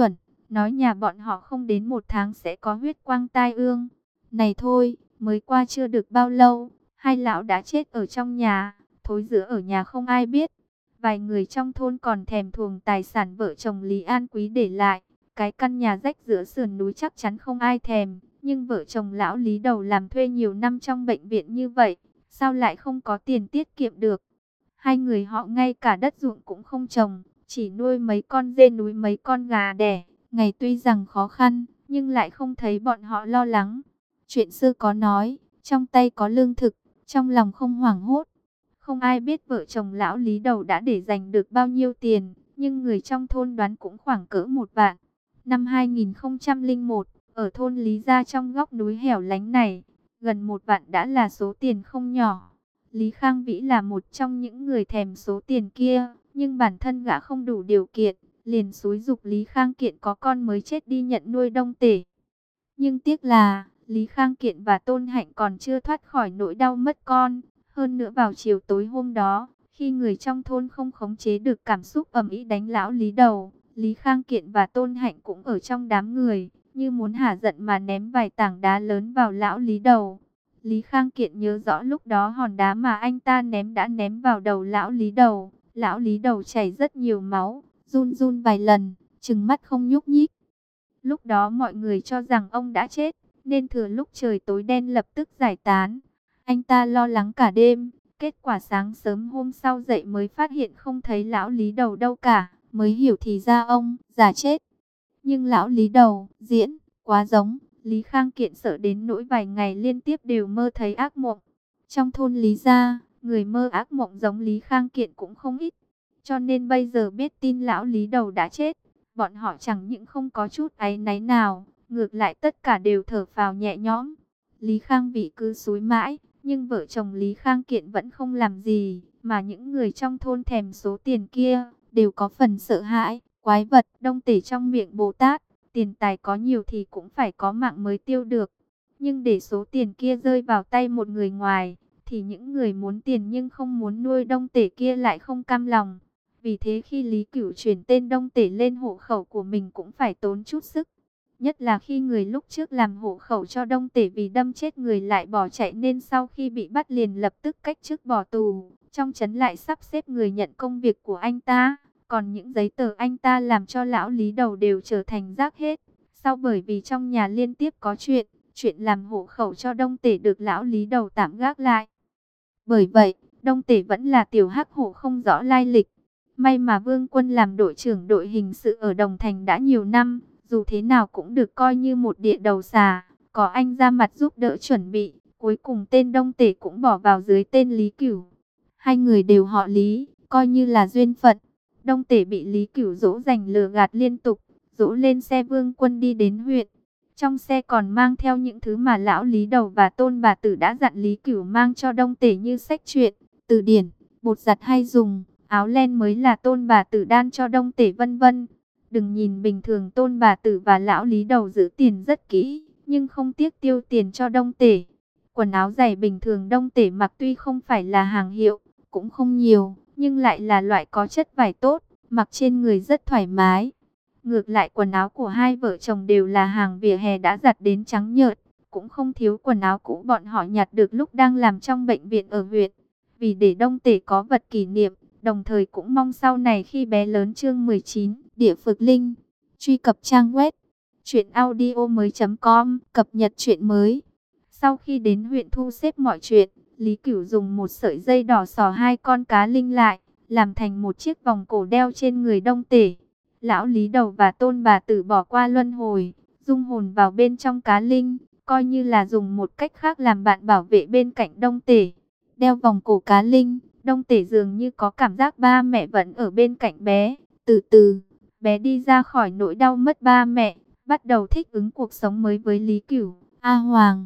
nói nhà bọn họ không đến một tháng sẽ có huyết quang tai ương. Này thôi, mới qua chưa được bao lâu, hai lão đã chết ở trong nhà, thối rữa ở nhà không ai biết. Vài người trong thôn còn thèm thuồng tài sản vợ chồng Lý An Quý để lại. Cái căn nhà rách giữa sườn núi chắc chắn không ai thèm, nhưng vợ chồng lão Lý Đầu làm thuê nhiều năm trong bệnh viện như vậy, sao lại không có tiền tiết kiệm được. Hai người họ ngay cả đất ruộng cũng không trồng, chỉ nuôi mấy con dê núi mấy con gà đẻ. Ngày tuy rằng khó khăn, nhưng lại không thấy bọn họ lo lắng. Chuyện xưa có nói, trong tay có lương thực, trong lòng không hoảng hốt. Không ai biết vợ chồng lão Lý Đầu đã để dành được bao nhiêu tiền, nhưng người trong thôn đoán cũng khoảng cỡ một vạn. Năm hai nghìn không trăm lẻ một, ở thôn Lý Gia trong góc núi hẻo lánh này, gần một vạn đã là số tiền không nhỏ. Lý Khang Vĩ là một trong những người thèm số tiền kia, nhưng bản thân gã không đủ điều kiện, liền xúi giục Lý Khang Kiện có con mới chết đi nhận nuôi Đông Tể. Nhưng tiếc là, Lý Khang Kiện và Tôn Hạnh còn chưa thoát khỏi nỗi đau mất con. Hơn nữa vào chiều tối hôm đó, khi người trong thôn không khống chế được cảm xúc ầm ĩ đánh lão Lý Đầu, Lý Khang Kiện và Tôn Hạnh cũng ở trong đám người, như muốn hả giận mà ném vài tảng đá lớn vào lão Lý Đầu. Lý Khang Kiện nhớ rõ lúc đó hòn đá mà anh ta ném đã ném vào đầu lão Lý Đầu. Lão Lý Đầu chảy rất nhiều máu, run run vài lần, trừng mắt không nhúc nhích. Lúc đó mọi người cho rằng ông đã chết, nên thừa lúc trời tối đen lập tức giải tán. Anh ta lo lắng cả đêm, kết quả sáng sớm hôm sau dậy mới phát hiện không thấy lão Lý Đầu đâu cả, mới hiểu thì ra ông già chết. Nhưng lão Lý Đầu diễn quá giống, Lý Khang Kiện sợ đến nỗi vài ngày liên tiếp đều mơ thấy ác mộng. Trong thôn Lý Gia, người mơ ác mộng giống Lý Khang Kiện cũng không ít, cho nên bây giờ biết tin lão Lý Đầu đã chết, bọn họ chẳng những không có chút áy náy nào, ngược lại tất cả đều thở phào nhẹ nhõm. Lý Khang Vĩ cứ xúi mãi, nhưng vợ chồng Lý Khang Kiện vẫn không làm gì, mà những người trong thôn thèm số tiền kia, đều có phần sợ hãi. Quái vật, Đông Tể trong miệng Bồ Tát, tiền tài có nhiều thì cũng phải có mạng mới tiêu được. Nhưng để số tiền kia rơi vào tay một người ngoài, thì những người muốn tiền nhưng không muốn nuôi Đông Tể kia lại không cam lòng. Vì thế khi Lý Cửu chuyển tên Đông Tể lên hộ khẩu của mình cũng phải tốn chút sức. Nhất là khi người lúc trước làm hộ khẩu cho Đông Tể vì đâm chết người lại bỏ chạy nên sau khi bị bắt liền lập tức cách chức bỏ tù. Trong trấn lại sắp xếp người nhận công việc của anh ta. Còn những giấy tờ anh ta làm cho lão Lý Đầu đều trở thành rác hết. Sau bởi vì trong nhà liên tiếp có chuyện, chuyện làm hộ khẩu cho Đông Tể được lão Lý Đầu tạm gác lại. Bởi vậy, Đông Tể vẫn là tiểu hắc hổ không rõ lai lịch. May mà Vương Quân làm đội trưởng đội hình sự ở Đồng Thành đã nhiều năm, dù thế nào cũng được coi như một địa đầu xà, có anh ra mặt giúp đỡ chuẩn bị, cuối cùng tên Đông Tể cũng bỏ vào dưới tên Lý Cửu. Hai người đều họ Lý, coi như là duyên phận. Đông Tể bị Lý Cửu dỗ dành lừa gạt liên tục, dỗ lên xe Vương Quân đi đến huyện. Trong xe còn mang theo những thứ mà lão Lý Đầu và Tôn bà Tử đã dặn Lý Cửu mang cho Đông Tể như sách truyện, từ điển, bột giặt hay dùng, áo len mới là Tôn bà Tử đan cho Đông Tể vân vân. Đừng nhìn bình thường Tôn bà Tử và lão Lý Đầu giữ tiền rất kỹ, nhưng không tiếc tiêu tiền cho Đông Tể. Quần áo giày bình thường Đông Tể mặc tuy không phải là hàng hiệu, cũng không nhiều, nhưng lại là loại có chất vải tốt, mặc trên người rất thoải mái. Ngược lại quần áo của hai vợ chồng đều là hàng vỉa hè đã giặt đến trắng nhợt, cũng không thiếu quần áo cũ bọn họ nhặt được lúc đang làm trong bệnh viện ở huyện. Vì để Đông Tể có vật kỷ niệm, đồng thời cũng mong sau này khi bé lớn. Chương mười chín, Địa Phược Linh. Truy cập trang web truyệnaudiomoi chấm com, cập nhật truyện mới. Sau khi đến huyện thu xếp mọi chuyện, Lý Cửu dùng một sợi dây đỏ xỏ hai con cá linh lại, làm thành một chiếc vòng cổ đeo trên người Đông Tể. Lão Lý Đầu và Tôn bà Tử bỏ qua luân hồi, dung hồn vào bên trong cá linh, coi như là dùng một cách khác làm bạn bảo vệ bên cạnh Đông Tể. Đeo vòng cổ cá linh, Đông Tể dường như có cảm giác ba mẹ vẫn ở bên cạnh bé. Từ từ, bé đi ra khỏi nỗi đau mất ba mẹ, bắt đầu thích ứng cuộc sống mới với Lý Cửu, A Hoàng.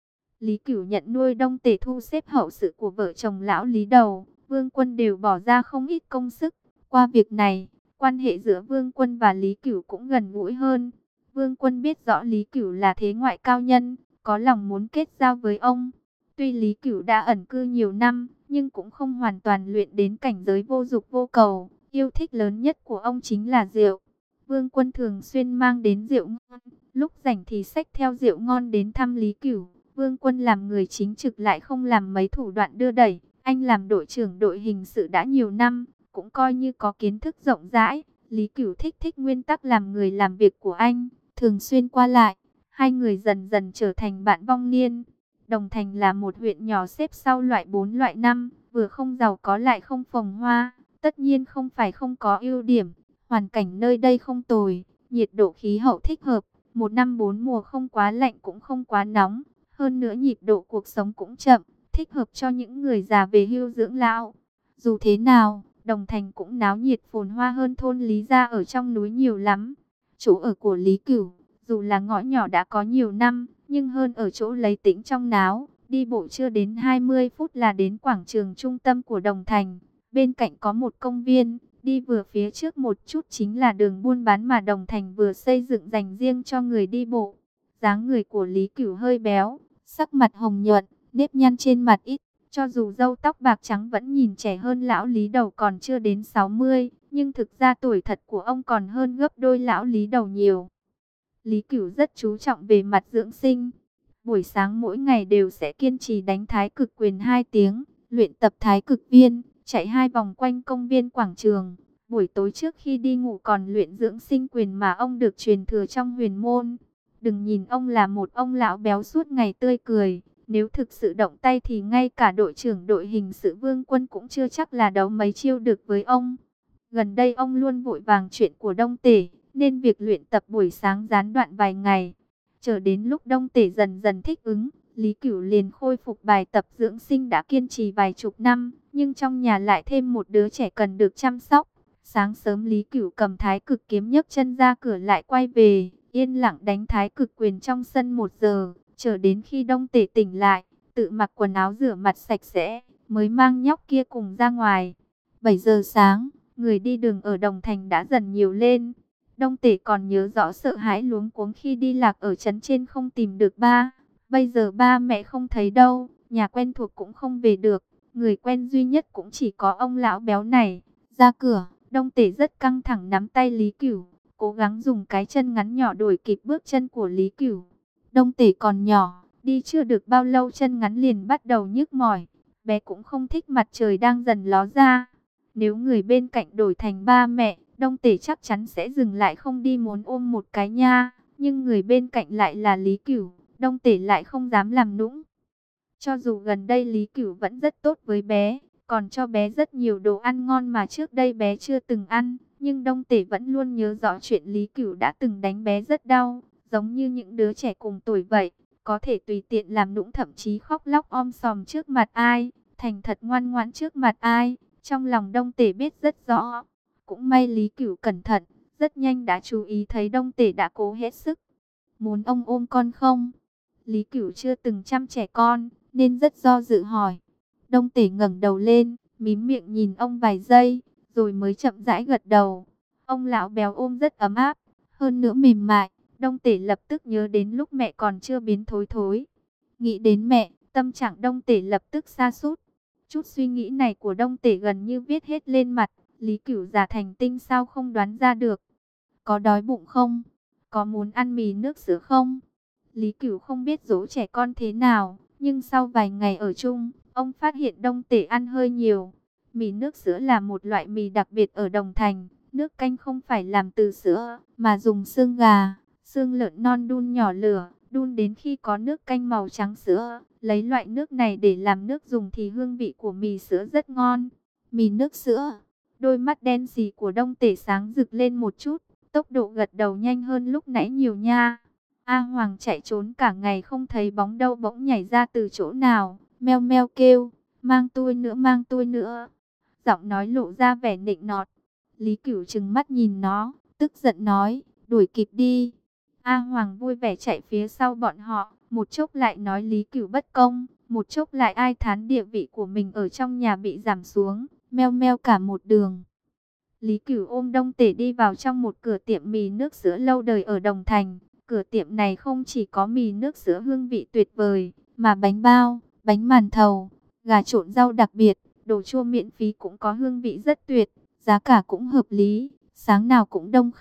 Lý Cửu nhận nuôi Đông Tể, thu xếp hậu sự của vợ chồng lão Lý Đầu, Vương Quân đều bỏ ra không ít công sức. Qua việc này, quan hệ giữa Vương Quân và Lý Cửu cũng gần gũi hơn. Vương Quân biết rõ Lý Cửu là thế ngoại cao nhân, có lòng muốn kết giao với ông. Tuy Lý Cửu đã ẩn cư nhiều năm, nhưng cũng không hoàn toàn luyện đến cảnh giới vô dục vô cầu. Yêu thích lớn nhất của ông chính là rượu. Vương Quân thường xuyên mang đến rượu ngon, lúc rảnh thì xách theo rượu ngon đến thăm Lý Cửu. Vương Quân làm người chính trực lại không làm mấy thủ đoạn đưa đẩy. Anh làm đội trưởng đội hình sự đã nhiều năm, cũng coi như có kiến thức rộng rãi. Lý Cửu thích thích nguyên tắc làm người làm việc của anh, thường xuyên qua lại. Hai người dần dần trở thành bạn vong niên. Đồng Thành là một huyện nhỏ xếp sau loại bốn loại năm, vừa không giàu có lại không phồn hoa. Tất nhiên không phải không có ưu điểm, hoàn cảnh nơi đây không tồi, nhiệt độ khí hậu thích hợp, một năm bốn mùa không quá lạnh cũng không quá nóng. Hơn nữa nhịp độ cuộc sống cũng chậm, thích hợp cho những người già về hưu dưỡng lão. Dù thế nào, Đồng Thành cũng náo nhiệt phồn hoa hơn thôn Lý Gia ở trong núi nhiều lắm. Chỗ ở của Lý Cửu, dù là ngõ nhỏ đã có nhiều năm, nhưng hơn ở chỗ lấy tĩnh trong náo. Đi bộ chưa đến hai mươi phút là đến quảng trường trung tâm của Đồng Thành. Bên cạnh có một công viên, đi vừa phía trước một chút chính là đường buôn bán mà Đồng Thành vừa xây dựng dành riêng cho người đi bộ. Dáng người của Lý Cửu hơi béo, sắc mặt hồng nhuận, nếp nhăn trên mặt ít. Cho dù râu tóc bạc trắng vẫn nhìn trẻ hơn lão Lý Đầu còn chưa đến sáu mươi, nhưng thực ra tuổi thật của ông còn hơn gấp đôi lão Lý Đầu nhiều. Lý Cửu rất chú trọng về mặt dưỡng sinh. Buổi sáng mỗi ngày đều sẽ kiên trì đánh thái cực quyền hai tiếng, luyện tập thái cực viên, chạy hai vòng quanh công viên quảng trường. Buổi tối trước khi đi ngủ còn luyện dưỡng sinh quyền mà ông được truyền thừa trong huyền môn. Đừng nhìn ông là một ông lão béo suốt ngày tươi cười, nếu thực sự động tay thì ngay cả đội trưởng đội hình sự Vương Quân cũng chưa chắc là đấu mấy chiêu được với ông. Gần đây ông luôn vội vàng chuyện của Đông Tể, nên việc luyện tập buổi sáng gián đoạn vài ngày. Chờ đến lúc Đông Tể dần dần thích ứng, Lý Cửu liền khôi phục bài tập dưỡng sinh đã kiên trì vài chục năm, nhưng trong nhà lại thêm một đứa trẻ cần được chăm sóc. Sáng sớm Lý Cửu cầm thái cực kiếm nhấc chân ra cửa lại quay về, yên lặng đánh thái cực quyền trong sân một giờ, chờ đến khi Đông Tể tỉnh lại, tự mặc quần áo rửa mặt sạch sẽ, mới mang nhóc kia cùng ra ngoài. bảy giờ sáng, người đi đường ở Đồng Thành đã dần nhiều lên. Đông Tể còn nhớ rõ sợ hãi luống cuống khi đi lạc ở trấn trên không tìm được ba. Bây giờ ba mẹ không thấy đâu, nhà quen thuộc cũng không về được, người quen duy nhất cũng chỉ có ông lão béo này. Ra cửa, Đông Tể rất căng thẳng nắm tay Lý Cửu, cố gắng dùng cái chân ngắn nhỏ đuổi kịp bước chân của Lý Cửu. Đông Tể còn nhỏ, đi chưa được bao lâu chân ngắn liền bắt đầu nhức mỏi, bé cũng không thích mặt trời đang dần ló ra. Nếu người bên cạnh đổi thành ba mẹ, Đông Tể chắc chắn sẽ dừng lại không đi muốn ôm một cái nha, nhưng người bên cạnh lại là Lý Cửu, Đông Tể lại không dám làm nũng. Cho dù gần đây Lý Cửu vẫn rất tốt với bé, còn cho bé rất nhiều đồ ăn ngon mà trước đây bé chưa từng ăn, nhưng Đông Tể vẫn luôn nhớ rõ chuyện Lý Cửu đã từng đánh bé rất đau, giống như những đứa trẻ cùng tuổi vậy, có thể tùy tiện làm nũng thậm chí khóc lóc om sòm trước mặt ai, thành thật ngoan ngoãn trước mặt ai, trong lòng Đông Tể biết rất rõ. Cũng may Lý Cửu cẩn thận, rất nhanh đã chú ý thấy Đông Tể đã cố hết sức. Muốn ông ôm con không? Lý Cửu chưa từng chăm trẻ con, nên rất do dự hỏi. Đông Tể ngẩng đầu lên, mím miệng nhìn ông vài giây, rồi mới chậm rãi gật đầu. Ông lão béo ôm rất ấm áp, hơn nữa mềm mại. Đông Tể lập tức nhớ đến lúc mẹ còn chưa biến thối thối. Nghĩ đến mẹ, tâm trạng Đông Tể lập tức sa sút. Chút suy nghĩ này của Đông Tể gần như viết hết lên mặt. Lý Cửu già thành tinh sao không đoán ra được. Có đói bụng không? Có muốn ăn mì nước sữa không? Lý Cửu không biết dỗ trẻ con thế nào, nhưng sau vài ngày ở chung, ông phát hiện Đông Tể ăn hơi nhiều. Mì nước sữa là một loại mì đặc biệt ở Đồng Thành. Nước canh không phải làm từ sữa, mà dùng xương gà, xương lợn non đun nhỏ lửa, đun đến khi có nước canh màu trắng sữa. Lấy loại nước này để làm nước dùng thì hương vị của mì sữa rất ngon. Mì nước sữa. Đôi mắt đen sì của Đông Tể sáng rực lên một chút, tốc độ gật đầu nhanh hơn lúc nãy nhiều nha. A Hoàng chạy trốn cả ngày không thấy bóng đâu bỗng nhảy ra từ chỗ nào, meo meo kêu, mang tôi nữa mang tôi nữa. Giọng nói lộ ra vẻ nịnh nọt. Lý Cửu trừng mắt nhìn nó, tức giận nói, đuổi kịp đi. A Hoàng vui vẻ chạy phía sau bọn họ, một chốc lại nói Lý Cửu bất công, một chốc lại ai thán địa vị của mình ở trong nhà bị giảm xuống, meo meo cả một đường. Lý Cửu ôm Đông Tể đi vào trong một cửa tiệm mì nước sữa lâu đời ở Đồng Thành. Cửa tiệm này không chỉ có mì nước sữa hương vị tuyệt vời, mà bánh bao, bánh màn thầu, gà trộn rau đặc biệt, đồ chua miễn phí cũng có hương vị rất tuyệt, giá cả cũng hợp lý, sáng nào cũng đông khách.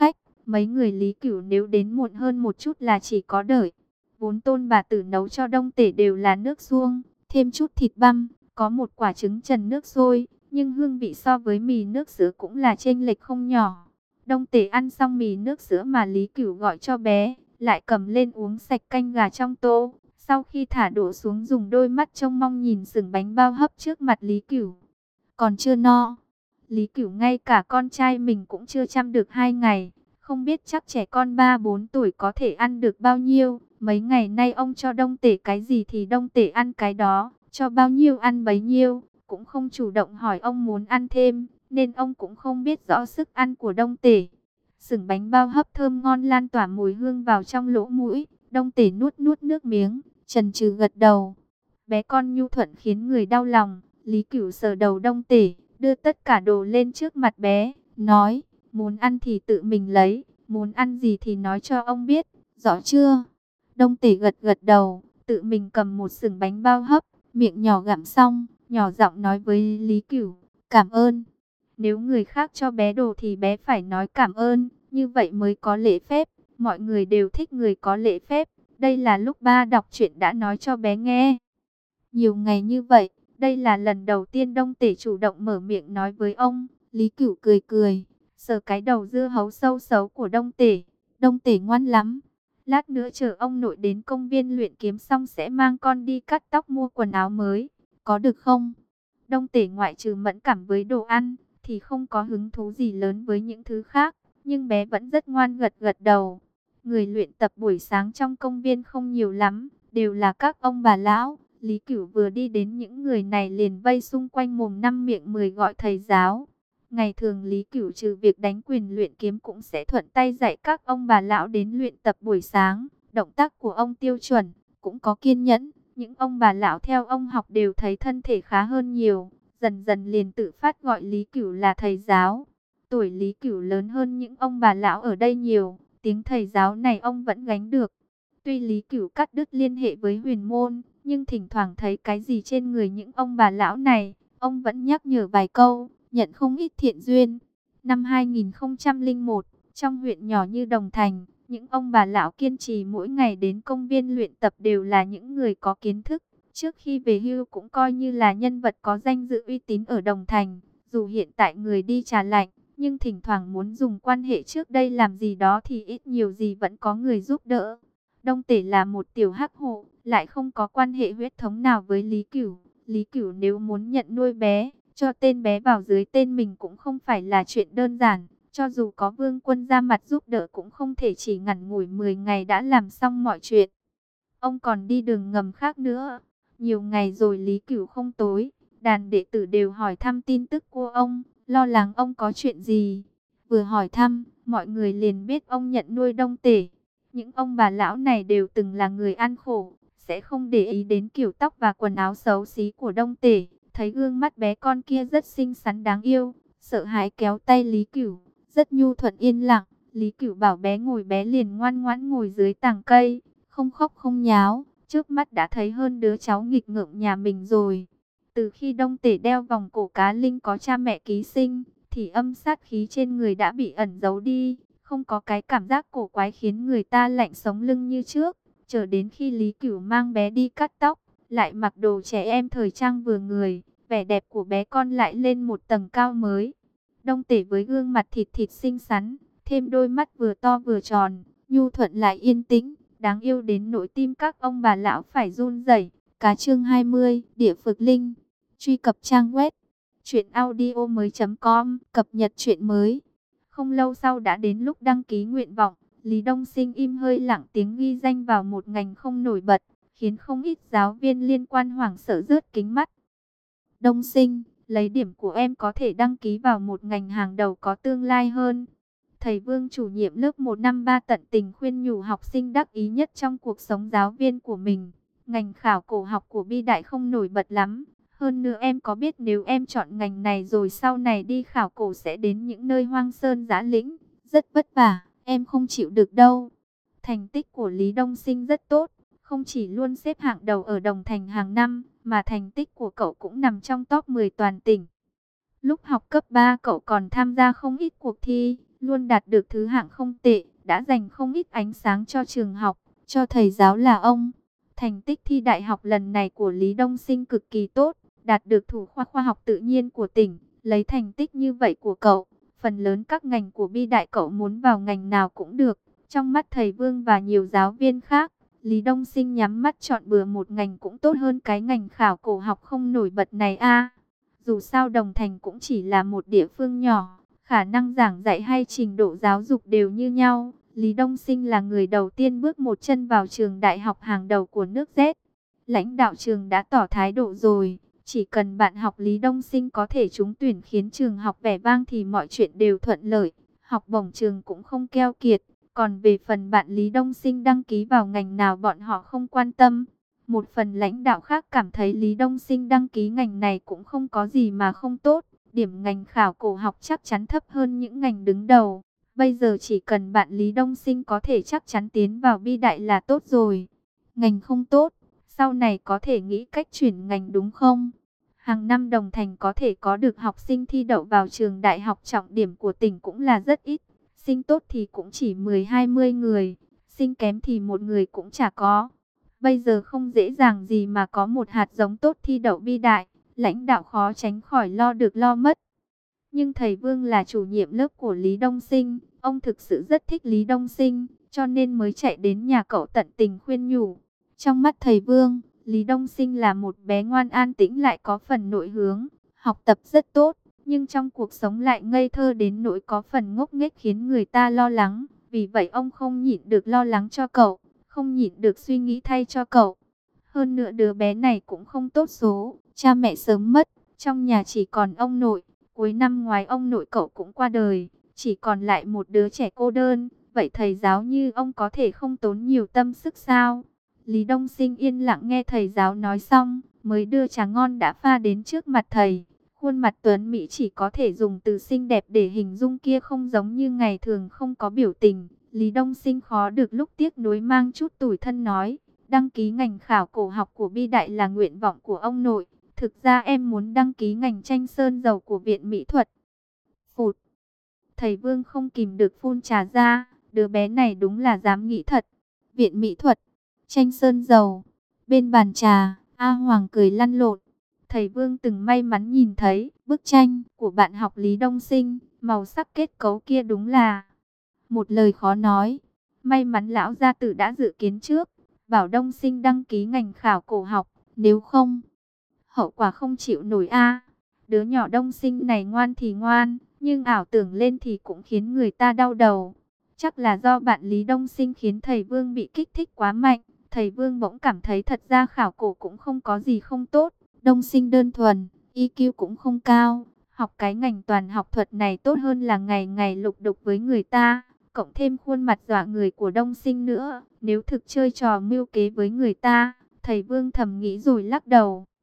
Mấy người Lý Cửu nếu đến muộn hơn một chút là chỉ có đợi. Vốn Tôn bà tử nấu cho Đông Tể đều là nước suông, thêm chút thịt băm, có một quả trứng trần nước sôi, nhưng hương vị so với mì nước sữa cũng là chênh lệch không nhỏ. Đông Tể ăn xong mì nước sữa mà Lý Cửu gọi cho bé, lại cầm lên uống sạch canh gà trong tô. Sau khi thả đổ xuống dùng đôi mắt trông mong nhìn sừng bánh bao hấp trước mặt Lý Cửu. Còn chưa no. Lý Cửu ngay cả con trai mình cũng chưa chăm được hai ngày. Không biết chắc trẻ con ba bốn tuổi có thể ăn được bao nhiêu. Mấy ngày nay ông cho Đông Tể cái gì thì Đông Tể ăn cái đó. Cho bao nhiêu ăn bấy nhiêu. Cũng không chủ động hỏi ông muốn ăn thêm. Nên ông cũng không biết rõ sức ăn của Đông Tể. Sừng bánh bao hấp thơm ngon lan tỏa mùi hương vào trong lỗ mũi. Đông Tể nuốt nuốt nước miếng, chần chừ gật đầu. Bé con nhu thuận khiến người đau lòng. Lý Cửu sờ đầu Đông Tể, đưa tất cả đồ lên trước mặt bé, nói, muốn ăn thì tự mình lấy, muốn ăn gì thì nói cho ông biết, rõ chưa? Đông Tể gật gật đầu, tự mình cầm một sừng bánh bao hấp, miệng nhỏ gặm xong, nhỏ giọng nói với Lý Cửu, cảm ơn. Nếu người khác cho bé đồ thì bé phải nói cảm ơn, như vậy mới có lễ phép, mọi người đều thích người có lễ phép. Đây là lúc ba đọc truyện đã nói cho bé nghe. Nhiều ngày như vậy, đây là lần đầu tiên Đông Tể chủ động mở miệng nói với ông. Lý Cửu cười cười, sờ cái đầu dưa hấu sâu xấu của Đông Tể. Đông Tể ngoan lắm. Lát nữa chờ ông nội đến công viên luyện kiếm xong sẽ mang con đi cắt tóc mua quần áo mới. Có được không? Đông Tể ngoại trừ mẫn cảm với đồ ăn, thì không có hứng thú gì lớn với những thứ khác. Nhưng bé vẫn rất ngoan gật gật đầu. Người luyện tập buổi sáng trong công viên không nhiều lắm, đều là các ông bà lão. Lý Cửu vừa đi đến những người này liền vây xung quanh mồm năm miệng mười gọi thầy giáo. Ngày thường Lý Cửu trừ việc đánh quyền luyện kiếm cũng sẽ thuận tay dạy các ông bà lão đến luyện tập buổi sáng. Động tác của ông tiêu chuẩn, cũng có kiên nhẫn. Những ông bà lão theo ông học đều thấy thân thể khá hơn nhiều. Dần dần liền tự phát gọi Lý Cửu là thầy giáo. Tuổi Lý Cửu lớn hơn những ông bà lão ở đây nhiều. Tiếng thầy giáo này ông vẫn gánh được. Tuy Lý Cửu cắt đứt liên hệ với huyền môn, nhưng thỉnh thoảng thấy cái gì trên người những ông bà lão này, ông vẫn nhắc nhở vài câu, nhận không ít thiện duyên. Năm hai nghìn không trăm lẻ một, trong huyện nhỏ như Đồng Thành, những ông bà lão kiên trì mỗi ngày đến công viên luyện tập đều là những người có kiến thức. Trước khi về hưu cũng coi như là nhân vật có danh dự uy tín ở Đồng Thành. Dù hiện tại người đi trà lạnh, nhưng thỉnh thoảng muốn dùng quan hệ trước đây làm gì đó thì ít nhiều gì vẫn có người giúp đỡ. Đông Tể là một tiểu hắc hộ, lại không có quan hệ huyết thống nào với Lý Cửu. Lý Cửu nếu muốn nhận nuôi bé, cho tên bé vào dưới tên mình cũng không phải là chuyện đơn giản. Cho dù có Vương Quân ra mặt giúp đỡ cũng không thể chỉ ngắn ngủi mười ngày đã làm xong mọi chuyện. Ông còn đi đường ngầm khác nữa. Nhiều ngày rồi Lý Cửu không tối, đàn đệ tử đều hỏi thăm tin tức của ông, lo lắng ông có chuyện gì. Vừa hỏi thăm, mọi người liền biết ông nhận nuôi Đông Tể. Những ông bà lão này đều từng là người ăn khổ, sẽ không để ý đến kiểu tóc và quần áo xấu xí của Đông Tể. Thấy gương mắt bé con kia rất xinh xắn đáng yêu, sợ hãi kéo tay Lý Cửu, rất nhu thuận yên lặng. Lý Cửu bảo bé ngồi bé liền ngoan ngoãn ngồi dưới tàng cây, không khóc không nháo, trước mắt đã thấy hơn đứa cháu nghịch ngợm nhà mình rồi. Từ khi Đông Tể đeo vòng cổ cá linh có cha mẹ ký sinh, thì âm sát khí trên người đã bị ẩn giấu đi. Không có cái cảm giác cổ quái khiến người ta lạnh sống lưng như trước. Chờ đến khi Lý Cửu mang bé đi cắt tóc, lại mặc đồ trẻ em thời trang vừa người, vẻ đẹp của bé con lại lên một tầng cao mới. Đông Tể với gương mặt thịt thịt xinh xắn, thêm đôi mắt vừa to vừa tròn, nhu thuận lại yên tĩnh, đáng yêu đến nỗi tim các ông bà lão phải run rẩy. Cá chương hai mươi, Địa Phược Linh. Truy cập trang web truyện audio mới chấm com, cập nhật truyện mới. Không lâu sau đã đến lúc đăng ký nguyện vọng, Lý Đông Sinh im hơi lặng tiếng ghi danh vào một ngành không nổi bật, khiến không ít giáo viên liên quan hoảng sợ rớt kính mắt. Đông Sinh, lấy điểm của em có thể đăng ký vào một ngành hàng đầu có tương lai hơn. Thầy Vương chủ nhiệm lớp một năm ba tận tình khuyên nhủ học sinh đắc ý nhất trong cuộc sống giáo viên của mình. Ngành khảo cổ học của Bi Đại không nổi bật lắm. Hơn nữa em có biết nếu em chọn ngành này rồi sau này đi khảo cổ sẽ đến những nơi hoang sơn dã lĩnh, rất vất vả, em không chịu được đâu. Thành tích của Lý Đông Sinh rất tốt, không chỉ luôn xếp hạng đầu ở Đồng Thành hàng năm, mà thành tích của cậu cũng nằm trong top mười toàn tỉnh. Lúc học cấp ba cậu còn tham gia không ít cuộc thi, luôn đạt được thứ hạng không tệ, đã dành không ít ánh sáng cho trường học, cho thầy giáo là ông. Thành tích thi đại học lần này của Lý Đông Sinh cực kỳ tốt, đạt được thủ khoa khoa học tự nhiên của tỉnh. Lấy thành tích như vậy của cậu, phần lớn các ngành của Bi Đại cậu muốn vào ngành nào cũng được. Trong mắt thầy Vương và nhiều giáo viên khác, Lý Đông Sinh nhắm mắt chọn bừa một ngành cũng tốt hơn cái ngành khảo cổ học không nổi bật này a. Dù sao Đồng Thành cũng chỉ là một địa phương nhỏ, khả năng giảng dạy hay trình độ giáo dục đều như nhau. Lý Đông Sinh là người đầu tiên bước một chân vào trường đại học hàng đầu của nước Z. Lãnh đạo trường đã tỏ thái độ rồi, chỉ cần bạn học Lý Đông Sinh có thể trúng tuyển khiến trường học vẻ vang thì mọi chuyện đều thuận lợi. Học bổng trường cũng không keo kiệt, còn về phần bạn Lý Đông Sinh đăng ký vào ngành nào bọn họ không quan tâm. Một phần lãnh đạo khác cảm thấy Lý Đông Sinh đăng ký ngành này cũng không có gì mà không tốt. Điểm ngành khảo cổ học chắc chắn thấp hơn những ngành đứng đầu. Bây giờ chỉ cần bạn Lý Đông Sinh có thể chắc chắn tiến vào Bi Đại là tốt rồi. Ngành không tốt, sau này có thể nghĩ cách chuyển ngành đúng không? Hàng năm Đồng Thành có thể có được học sinh thi đậu vào trường đại học trọng điểm của tỉnh cũng là rất ít. Sinh tốt thì cũng chỉ mười hai mươi người, sinh kém thì một người cũng chả có. Bây giờ không dễ dàng gì mà có một hạt giống tốt thi đậu Bi Đại, lãnh đạo khó tránh khỏi lo được lo mất. Nhưng thầy Vương là chủ nhiệm lớp của Lý Đông Sinh, ông thực sự rất thích Lý Đông Sinh, cho nên mới chạy đến nhà cậu tận tình khuyên nhủ. Trong mắt thầy Vương, Lý Đông Sinh là một bé ngoan an tĩnh lại có phần nội hướng, học tập rất tốt, nhưng trong cuộc sống lại ngây thơ đến nỗi có phần ngốc nghếch khiến người ta lo lắng. Vì vậy ông không nhịn được lo lắng cho cậu, không nhịn được suy nghĩ thay cho cậu. Hơn nữa đứa bé này cũng không tốt số, cha mẹ sớm mất, trong nhà chỉ còn ông nội. Cuối năm ngoái ông nội cậu cũng qua đời, chỉ còn lại một đứa trẻ cô đơn. Vậy thầy giáo như ông có thể không tốn nhiều tâm sức sao? Lý Đông Sinh yên lặng nghe thầy giáo nói xong, mới đưa trà ngon đã pha đến trước mặt thầy. Khuôn mặt tuấn mỹ chỉ có thể dùng từ xinh đẹp để hình dung, kia không giống như ngày thường không có biểu tình. Lý Đông Sinh khó được lúc tiếc nuối mang chút tủi thân nói, đăng ký ngành khảo cổ học của Bi Đại là nguyện vọng của ông nội. Thực ra em muốn đăng ký ngành tranh sơn dầu của Viện Mỹ thuật. Phụt! Thầy Vương không kìm được phun trà ra, đứa bé này đúng là dám nghĩ thật. Viện Mỹ thuật, tranh sơn dầu. Bên bàn trà, A Hoàng cười lăn lộn. Thầy Vương từng may mắn nhìn thấy bức tranh của bạn học Lý Đông Sinh, màu sắc kết cấu kia đúng là một lời khó nói. May mắn lão gia tử đã dự kiến trước, bảo Đông Sinh đăng ký ngành khảo cổ học, nếu không hậu quả không chịu nổi a. Đứa nhỏ Đông Sinh này ngoan thì ngoan, nhưng ảo tưởng lên thì cũng khiến người ta đau đầu. Chắc là do bạn Lý Đông Sinh khiến thầy Vương bị kích thích quá mạnh. Thầy Vương bỗng cảm thấy thật ra khảo cổ cũng không có gì không tốt. Đông Sinh đơn thuần, i kiu cũng không cao. Học cái ngành toàn học thuật này tốt hơn là ngày ngày lục đục với người ta. Cộng thêm khuôn mặt dọa người của Đông Sinh nữa. Nếu thực chơi trò mưu kế với người ta, thầy Vương thầm nghĩ rồi lắc đầu.